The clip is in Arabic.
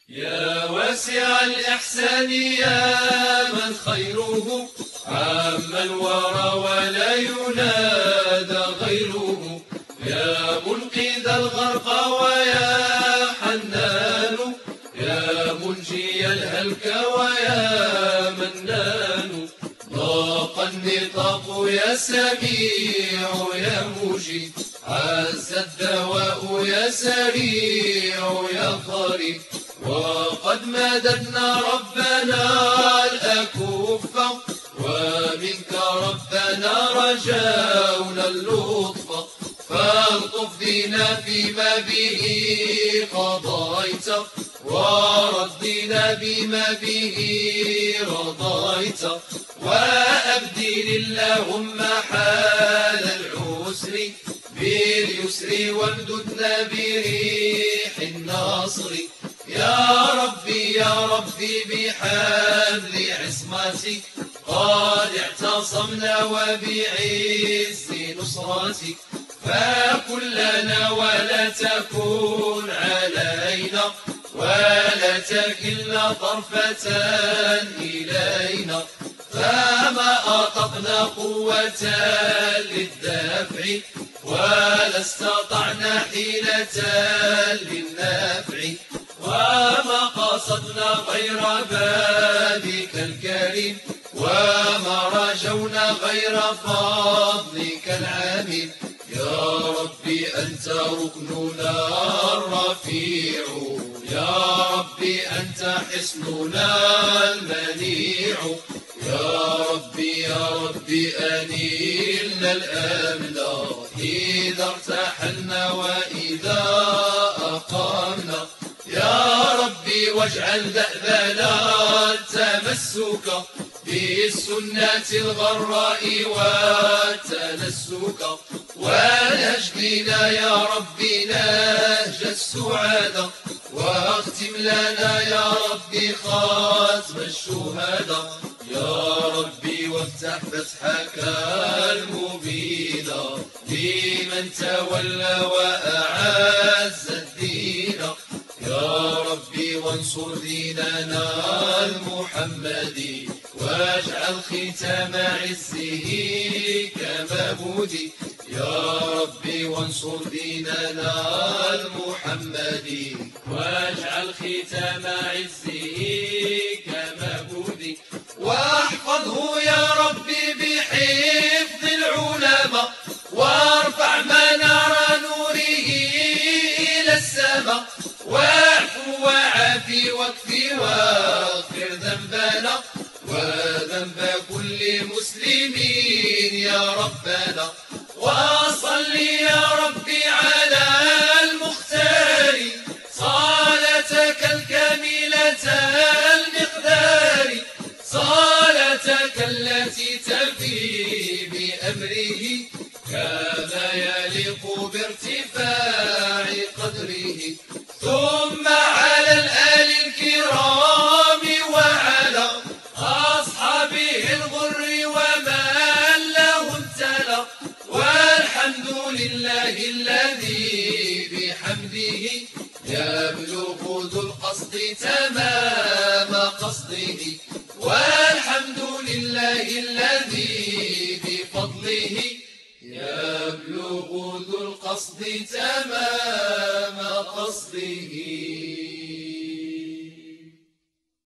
يا واسع الإحسان يا من خيره عام الورى ولا ينادى غيره، يا منقذ الغرق ويا حنان، يا منجي الهلك ويا منان. ضاق النطاق يا سميع يا مجيب، عز الدواء يا سريع يا قريب. وقد مددنا ربنا الأكف، ومنك ربنا رجونا اللطف. فالطف بنا فيما به قضيت، وردنا بما به رضيت. وأبدل اللهم حال العسر باليسر، وامددنا بريح النصر. يا ربي بحبل عصمتك قد اعتصمنا، وبعز نصرتك فكن لنا ولا تكن علينا، ولا تكلنا طرفة إلينا. فما أطقنا قوة للدفع، ولا استطعنا حيلة للنفع. وما قصدنا غير بابك الكريم، وما رجونا غير فضلك العميم. يا ربي أنت ركننا الرفيع، يا ربي أنت حصننا المنيع. يا ربي أنيلنا الأمن إذا ارتحلنا وإذا أقمنا. يا ربي واجعل دأبنا التمسك بالسنة الغراء والتنسك، ونهج بنا يا ربي نهج السعادة، واختم لنا يا ربي ختم الشهداء. يا ربي وافتح فتحك المبين لمن تولى وأعز الدين. يا ربي وانصر ديننا المحمدي، واجعل ختام عزه كمبودي. يا ربي وانصر ديننا المحمدي، واجعل ختام عزه كمبودي. واحفظه يا ربي بحفظ العلماء، وارفع منار نوره إلى السماء. واعفو وعافي واكفي واغفر ذنبنا وذنب كل مسلمين يا ربنا. وصل يا ربي على المختار صلاتك الكاملة المقدار، صلاتك التي تفي بأمره كما يليق بارتفاع قدره. ثم على الآل الكرام وعلى أصحابه الغر ومن لهم تلا. والحمد لله الذي بحمده يبلغ ذو القصد تمام قصده. والحمد لله الذي بفضله يبلغ ذو القصد تمام